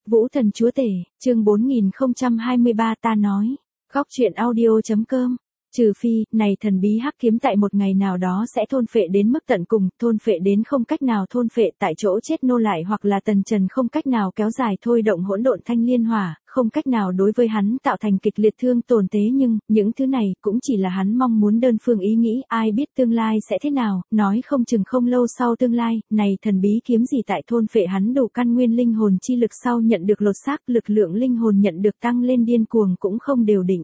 Vũ Thần Chúa Tể, chương 4023 ta nói. Góc truyện audio.com. Trừ phi, này thần bí hắc kiếm tại một ngày nào đó sẽ thôn phệ đến mức tận cùng, thôn phệ đến không cách nào thôn phệ tại chỗ chết nô lại hoặc là tần trần không cách nào kéo dài thôi động hỗn độn thanh liên hỏa, không cách nào đối với hắn tạo thành kịch liệt thương tổn tế nhưng, những thứ này cũng chỉ là hắn mong muốn đơn phương ý nghĩ, ai biết tương lai sẽ thế nào, nói không chừng không lâu sau tương lai, này thần bí kiếm gì tại thôn phệ hắn đủ căn nguyên linh hồn chi lực sau nhận được lột xác, lực lượng linh hồn nhận được tăng lên điên cuồng cũng không đều định.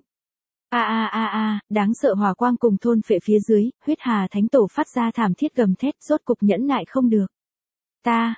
Đáng sợ hỏa quang cùng thôn phệ phía dưới, huyết hà thánh tổ phát ra thảm thiết gầm thét, rốt cục nhẫn nại không được. Ta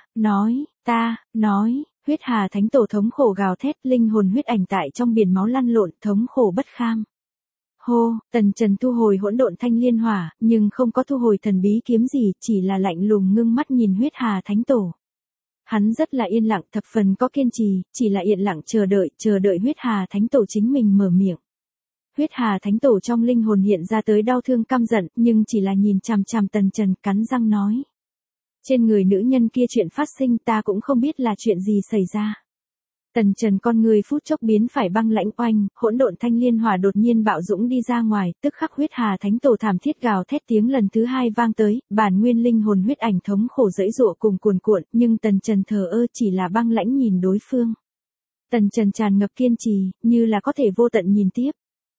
nói, huyết hà thánh tổ thống khổ gào thét, linh hồn huyết ảnh tại trong biển máu lăn lộn, thống khổ bất kham. Hô, tần trần thu hồi hỗn độn thanh liên hỏa, nhưng không có thu hồi thần bí kiếm gì, chỉ là lạnh lùng ngưng mắt nhìn huyết hà thánh tổ. Hắn rất là yên lặng, thập phần có kiên trì, chỉ là yên lặng chờ đợi huyết hà thánh tổ chính mình mở miệng. Huyết hà thánh tổ trong linh hồn hiện ra tới đau thương căm giận, nhưng chỉ là nhìn chằm chằm tần trần, cắn răng nói. Trên người nữ nhân kia chuyện phát sinh ta cũng không biết là chuyện gì xảy ra. Tần trần con người phút chốc biến phải băng lãnh oanh, hỗn độn thanh liên hỏa đột nhiên bạo dũng đi ra ngoài, tức khắc huyết hà thánh tổ thảm thiết gào thét tiếng lần thứ hai vang tới, bản nguyên linh hồn huyết ảnh thống khổ dẫy dụa cùng cuồn cuộn, nhưng tần trần thờ ơ chỉ là băng lãnh nhìn đối phương. Tần trần tràn ngập kiên trì, như là có thể vô tận nhìn tiếp.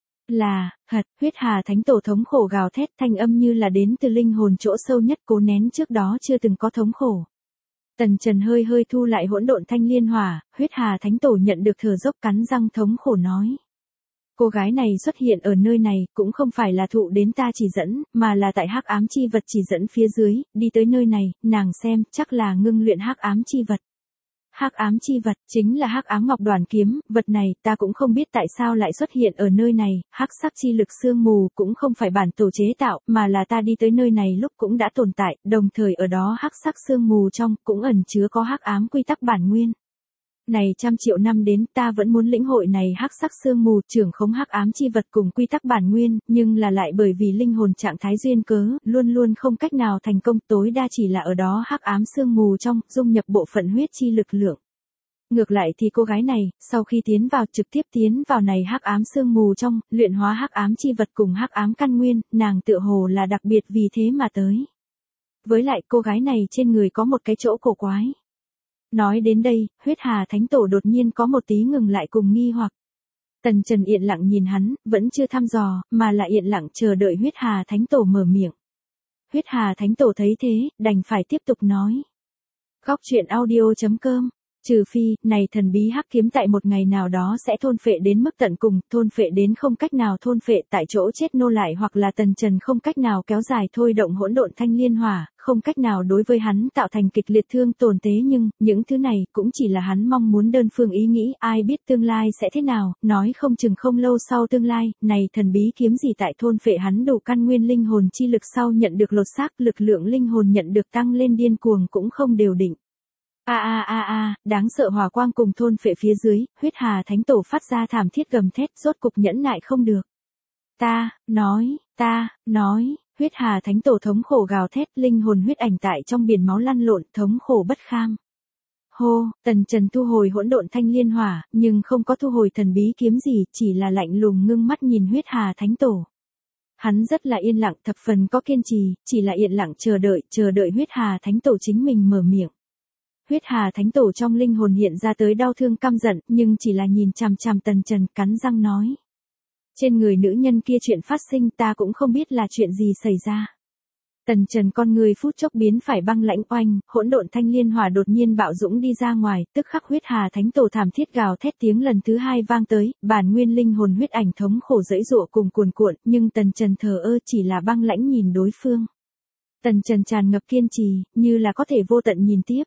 Huyết hà thánh tổ thống khổ gào thét, thanh âm như là đến từ linh hồn chỗ sâu nhất cố nén trước đó chưa từng có thống khổ. Tần trần hơi thu lại hỗn độn thanh liên hỏa, huyết hà thánh tổ nhận được thở dốc cắn răng thống khổ nói. Cô gái này xuất hiện ở nơi này, cũng không phải là thụ đến ta chỉ dẫn, mà là tại hắc ám chi vật chỉ dẫn phía dưới, đi tới nơi này, nàng xem, chắc là ngưng luyện hắc ám chi vật. Hắc ám chi vật chính là hắc ám ngọc đoàn kiếm, vật này ta cũng không biết tại sao lại xuất hiện ở nơi này, hắc sắc chi lực sương mù cũng không phải bản tổ chế tạo, mà là ta đi tới nơi này lúc cũng đã tồn tại, đồng thời ở đó hắc sắc sương mù trong cũng ẩn chứa có hắc ám quy tắc bản nguyên. Này trăm triệu năm đến ta vẫn muốn lĩnh hội này hắc sắc sương mù trưởng khống hắc ám chi vật cùng quy tắc bản nguyên, nhưng là lại bởi vì linh hồn trạng thái duyên cớ, luôn luôn không cách nào thành công, tối đa chỉ là ở đó hắc ám sương mù trong, dung nhập bộ phận huyết chi lực lượng. Ngược lại thì cô gái này, sau khi trực tiếp tiến vào này hắc ám sương mù trong, luyện hóa hắc ám chi vật cùng hắc ám căn nguyên, nàng tựa hồ là đặc biệt vì thế mà tới. Với lại cô gái này trên người có một cái chỗ cổ quái. Nói đến đây, huyết hà thánh tổ đột nhiên có một tí ngừng lại cùng nghi hoặc. Tần trần yên lặng nhìn hắn, vẫn chưa thăm dò, mà là yên lặng chờ đợi huyết hà thánh tổ mở miệng. Huyết hà thánh tổ thấy thế, đành phải tiếp tục nói. Góc truyện audio.com. Trừ phi, này thần bí hắc kiếm tại một ngày nào đó sẽ thôn phệ đến mức tận cùng, thôn phệ đến không cách nào thôn phệ tại chỗ chết nô lại hoặc là tần trần không cách nào kéo dài thôi động hỗn độn thanh liên hỏa, không cách nào đối với hắn tạo thành kịch liệt thương tổn tế nhưng, những thứ này cũng chỉ là hắn mong muốn đơn phương ý nghĩ, ai biết tương lai sẽ thế nào, nói không chừng không lâu sau tương lai, này thần bí kiếm gì tại thôn phệ hắn đủ căn nguyên linh hồn chi lực sau nhận được lột xác, lực lượng linh hồn nhận được tăng lên điên cuồng cũng không đều định. Đáng sợ hỏa quang cùng thôn phệ phía dưới, huyết hà thánh tổ phát ra thảm thiết gầm thét, rốt cục nhẫn nại không được. Ta nói, huyết hà thánh tổ thống khổ gào thét, linh hồn huyết ảnh tại trong biển máu lăn lộn, thống khổ bất kham. Hô, tần trần thu hồi hỗn độn thanh liên hỏa, nhưng không có thu hồi thần bí kiếm gì, chỉ là lạnh lùng ngưng mắt nhìn huyết hà thánh tổ. Hắn rất là yên lặng, thập phần có kiên trì, chỉ là yên lặng chờ đợi huyết hà thánh tổ chính mình mở miệng. Huyết hà thánh tổ trong linh hồn hiện ra tới đau thương căm giận, nhưng chỉ là nhìn chằm chằm tần trần, cắn răng nói. Trên người nữ nhân kia chuyện phát sinh ta cũng không biết là chuyện gì xảy ra. Tần trần con người phút chốc biến phải băng lãnh oanh, hỗn độn thanh liên hỏa đột nhiên bạo dũng đi ra ngoài, tức khắc huyết hà thánh tổ thảm thiết gào thét tiếng lần thứ hai vang tới, bản nguyên linh hồn huyết ảnh thống khổ dẫy dụa cùng cuồn cuộn, nhưng tần trần thờ ơ chỉ là băng lãnh nhìn đối phương. Tần trần tràn ngập kiên trì, như là có thể vô tận nhìn tiếp.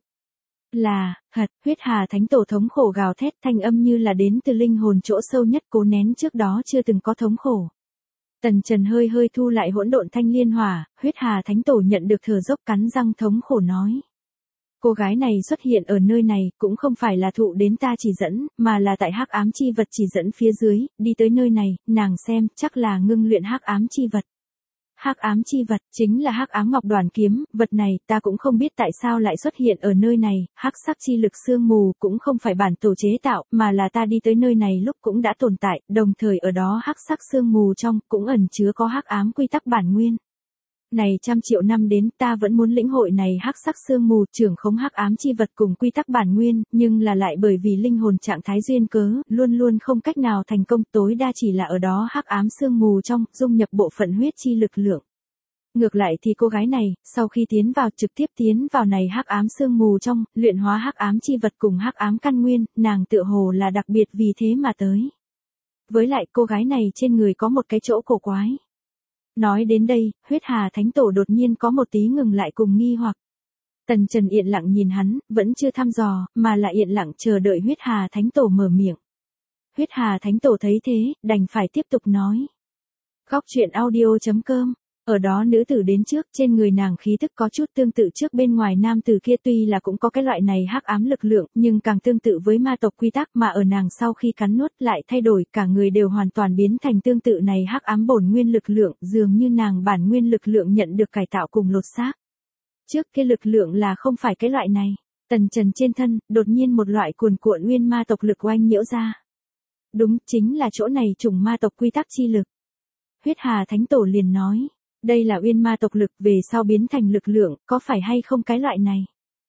Huyết hà thánh tổ thống khổ gào thét, thanh âm như là đến từ linh hồn chỗ sâu nhất cố nén trước đó chưa từng có thống khổ. Tần trần hơi thu lại hỗn độn thanh liên hỏa, huyết hà thánh tổ nhận được thở dốc cắn răng thống khổ nói. Cô gái này xuất hiện ở nơi này, cũng không phải là thụ đến ta chỉ dẫn, mà là tại hắc ám chi vật chỉ dẫn phía dưới, đi tới nơi này, nàng xem, chắc là ngưng luyện hắc ám chi vật. Hắc ám chi vật, chính là hắc ám ngọc đoàn kiếm, vật này ta cũng không biết tại sao lại xuất hiện ở nơi này, hắc sắc chi lực sương mù cũng không phải bản tổ chế tạo, mà là ta đi tới nơi này lúc cũng đã tồn tại, đồng thời ở đó hắc sắc sương mù trong cũng ẩn chứa có hắc ám quy tắc bản nguyên. Này trăm triệu năm đến ta vẫn muốn lĩnh hội này hắc sắc sương mù trưởng khống hắc ám chi vật cùng quy tắc bản nguyên, nhưng là lại bởi vì linh hồn trạng thái duyên cớ, luôn luôn không cách nào thành công, tối đa chỉ là ở đó hắc ám sương mù trong, dung nhập bộ phận huyết chi lực lượng. Ngược lại thì cô gái này, sau khi tiến vào trực tiếp tiến vào này hắc ám sương mù trong, luyện hóa hắc ám chi vật cùng hắc ám căn nguyên, nàng tựa hồ là đặc biệt vì thế mà tới. Với lại cô gái này trên người có một cái chỗ cổ quái. Nói đến đây, Huyết Hà Thánh Tổ đột nhiên có một tí ngừng lại cùng nghi hoặc. Tần Trần yên lặng nhìn hắn, vẫn chưa thăm dò, mà lại yên lặng chờ đợi Huyết Hà Thánh Tổ mở miệng. Huyết Hà Thánh Tổ thấy thế, đành phải tiếp tục nói. Góc truyện audio.com. Ở đó nữ tử đến trước, trên người nàng khí tức có chút tương tự trước bên ngoài nam tử kia, tuy là cũng có cái loại này hắc ám lực lượng, nhưng càng tương tự với ma tộc quy tắc, mà ở nàng sau khi cắn nuốt lại thay đổi, cả người đều hoàn toàn biến thành tương tự này hắc ám bổn nguyên lực lượng, dường như nàng bản nguyên lực lượng nhận được cải tạo cùng lột xác. Trước kia lực lượng là không phải cái loại này. Tần Trần trên thân, đột nhiên một loại cuồn cuộn nguyên ma tộc lực oanh nhiễu ra. Đúng, chính là chỗ này chủng ma tộc quy tắc chi lực. Huyết Hà Thánh Tổ liền nói. Đây là uyên ma tộc lực, về sau biến thành lực lượng, có phải hay không cái loại này?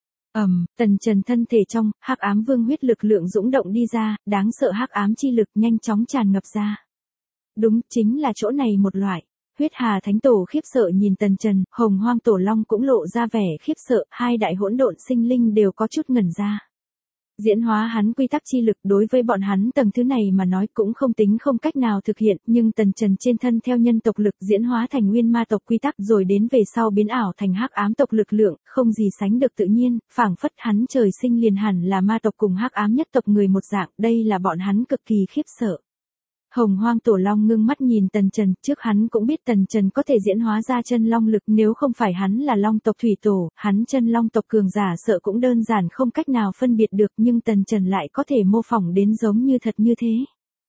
Tần Trần thân thể trong, hắc ám vương huyết lực lượng dũng động đi ra, đáng sợ hắc ám chi lực nhanh chóng tràn ngập ra. Đúng, chính là chỗ này một loại. Huyết Hà Thánh Tổ khiếp sợ nhìn Tần Trần, Hồng Hoang Tổ Long cũng lộ ra vẻ khiếp sợ, hai đại hỗn độn sinh linh đều có chút ngẩn ra. Diễn hóa hắn quy tắc chi lực đối với bọn hắn tầng thứ này mà nói cũng không tính không cách nào thực hiện, nhưng Tần Trần trên thân theo nhân tộc lực diễn hóa thành nguyên ma tộc quy tắc rồi đến về sau biến ảo thành hắc ám tộc lực lượng, không gì sánh được tự nhiên, phảng phất hắn trời sinh liền hẳn là ma tộc cùng hắc ám nhất tộc người một dạng, đây là bọn hắn cực kỳ khiếp sợ. Hồng Hoang Tổ Long ngưng mắt nhìn Tần Trần, trước hắn cũng biết Tần Trần có thể diễn hóa ra chân long lực, nếu không phải hắn là long tộc thủy tổ, hắn chân long tộc cường giả sợ cũng đơn giản không cách nào phân biệt được, nhưng Tần Trần lại có thể mô phỏng đến giống như thật như thế.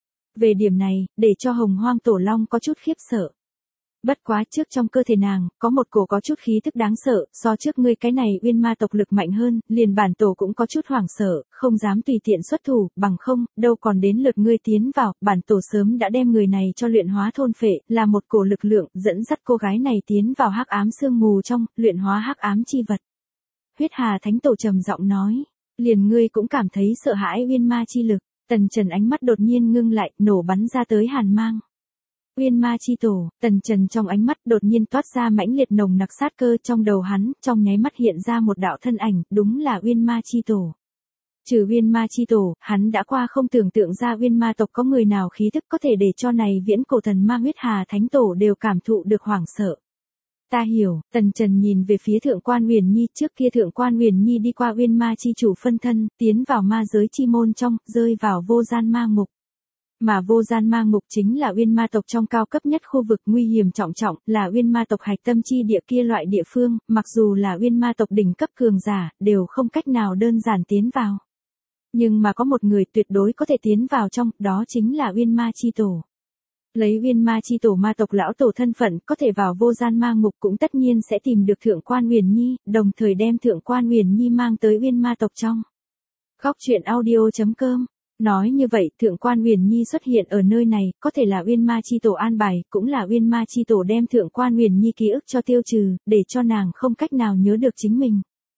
Về điểm này, để cho Hồng Hoang Tổ Long có chút khiếp sợ. Bất quá trước trong cơ thể nàng, có một cổ có chút khí tức đáng sợ, so trước ngươi cái này uyên ma tộc lực mạnh hơn, liền bản tổ cũng có chút hoảng sợ, không dám tùy tiện xuất thủ, bằng không, đâu còn đến lượt ngươi tiến vào, bản tổ sớm đã đem người này cho luyện hóa thôn phệ, là một cổ lực lượng, dẫn dắt cô gái này tiến vào hắc ám sương mù trong, luyện hóa hắc ám chi vật. Huyết Hà Thánh Tổ trầm giọng nói, liền ngươi cũng cảm thấy sợ hãi uyên ma chi lực. Tần Trần ánh mắt đột nhiên ngưng lại, nổ bắn ra tới hàn mang. Uyên ma chi tổ, Tần Trần trong ánh mắt đột nhiên toát ra mãnh liệt nồng nặc sát cơ, trong đầu hắn, trong nháy mắt hiện ra một đạo thân ảnh, đúng là Uyên ma chi tổ. Trừ Uyên ma chi tổ, hắn đã qua không tưởng tượng ra Uyên ma tộc có người nào khí thức có thể để cho này viễn cổ thần ma Huyết Hà Thánh Tổ đều cảm thụ được hoảng sợ. Ta hiểu, Tần Trần nhìn về phía Thượng Quan Huyền Nhi, trước kia Thượng Quan Huyền Nhi đi qua Uyên ma chi chủ phân thân, tiến vào ma giới chi môn trong, rơi vào vô gian ma ngục. Mà vô gian ma ngục chính là uyên ma tộc trong cao cấp nhất khu vực nguy hiểm trọng trọng, là uyên ma tộc hạch tâm chi địa kia loại địa phương, mặc dù là uyên ma tộc đỉnh cấp cường giả, đều không cách nào đơn giản tiến vào. Nhưng mà có một người tuyệt đối có thể tiến vào trong, đó chính là uyên ma chi tổ. Lấy uyên ma chi tổ ma tộc lão tổ thân phận, có thể vào vô gian ma ngục cũng tất nhiên sẽ tìm được Thượng Quan Huyền Nhi, đồng thời đem Thượng Quan Huyền Nhi mang tới uyên ma tộc trong. Góc truyện audio.com. Nói như vậy, Thượng Quan Huyền Nhi xuất hiện ở nơi này, có thể là Uyên Ma chi tổ an bài, cũng là Uyên Ma chi tổ đem Thượng Quan Huyền Nhi ký ức cho tiêu trừ, để cho nàng không cách nào nhớ được chính mình.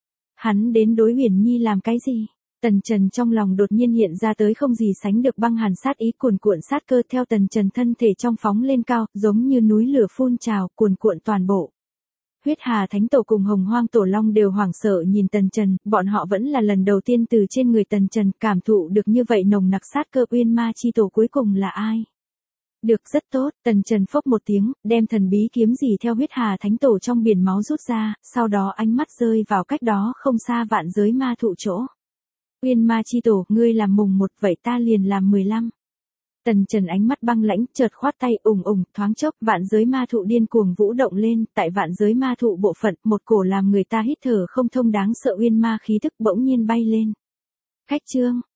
Hắn đến đối Huyền Nhi làm cái gì? Tần Trần trong lòng đột nhiên hiện ra tới không gì sánh được băng hàn sát ý, cuồn cuộn sát cơ theo Tần Trần thân thể trong phóng lên cao, giống như núi lửa phun trào, cuồn cuộn toàn bộ. Huyết Hà Thánh Tổ cùng Hồng Hoang Tổ Long đều hoảng sợ nhìn Tần Trần, bọn họ vẫn là lần đầu tiên từ trên người Tần Trần cảm thụ được như vậy nồng nặc sát cơ. Uyên ma chi tổ cuối cùng là ai? Được, rất tốt, Tần Trần phốc một tiếng, đem thần bí kiếm gì theo Huyết Hà Thánh Tổ trong biển máu rút ra, sau đó ánh mắt rơi vào cách đó không xa vạn giới ma thụ chỗ. Uyên ma chi tổ, ngươi làm mùng 1 vậy ta liền làm 15. Tần Trần ánh mắt băng lãnh, chợt khoát tay, thoáng chốc, vạn giới ma thụ điên cuồng vũ động lên, tại vạn giới ma thụ bộ phận, một cổ làm người ta hít thở không thông đáng sợ uyên ma khí thức bỗng nhiên bay lên. Khách chương